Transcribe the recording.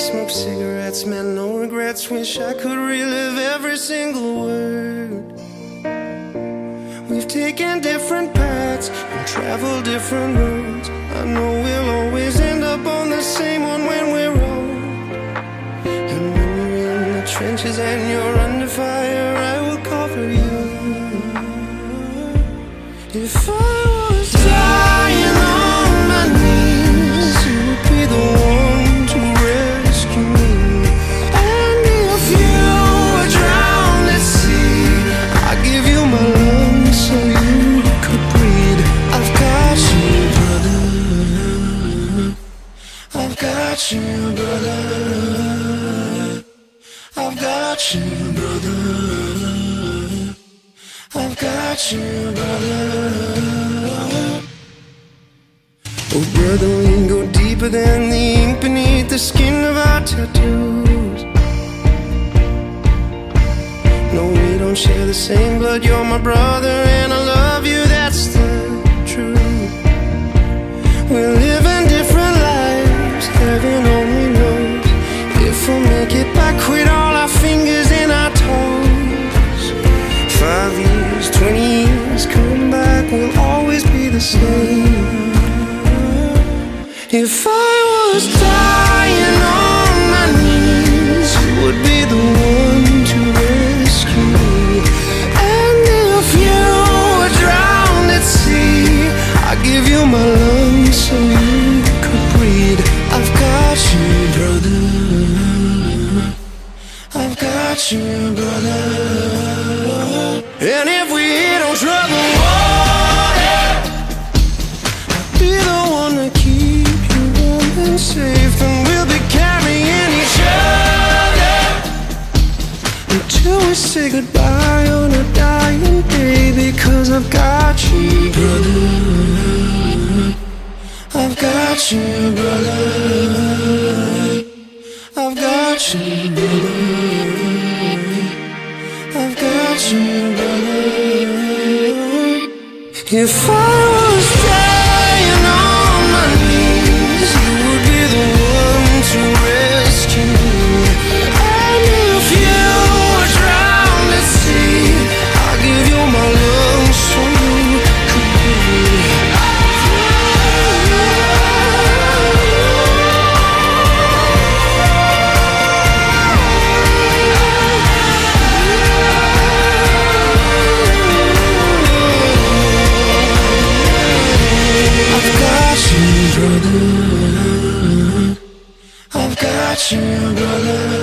smoke cigarettes, man, no regrets. Wish I could relive every single word. We've taken different paths and traveled different roads. I know we'll always end up on the same one when we're old. And when you're in the trenches and you're under fire, I will cover you. If I was dying on my knees, you would be the one to rescue me. And if you were drowned at sea, I'd give you my lungs so you could breathe. I've got you, brother. I've got you, brother. I've got you, brother. I've got you, brother. Oh, brother, we can go deeper than the ink beneath the skin of our tattoos. No, we don't share the same blood. You're my brother and I love you, that's the truth. We're living different lives, heaven only knows if we'll make it back with all our fingers and our toes. 5 years, 20 years, come back, we'll always be the same. If I was dying on my knees, you would be the one to rescue me. And if you were drowned at sea, I'd give you my lungs so you could breathe. I've got you, brother. I've got you, brother. And if we hit on trouble water, I'll be the one to keep you warm and safe. And we'll be carrying each other until we say goodbye on a dying day. Because I've got you, brother. I've got you, brother. I've got you, brother. I've got you, brother. If I was dying on my knees, you would be the one to rescue me. And if you were drowned at sea, I'd give you my lungs so you could breathe. Brother, I've got you, brother.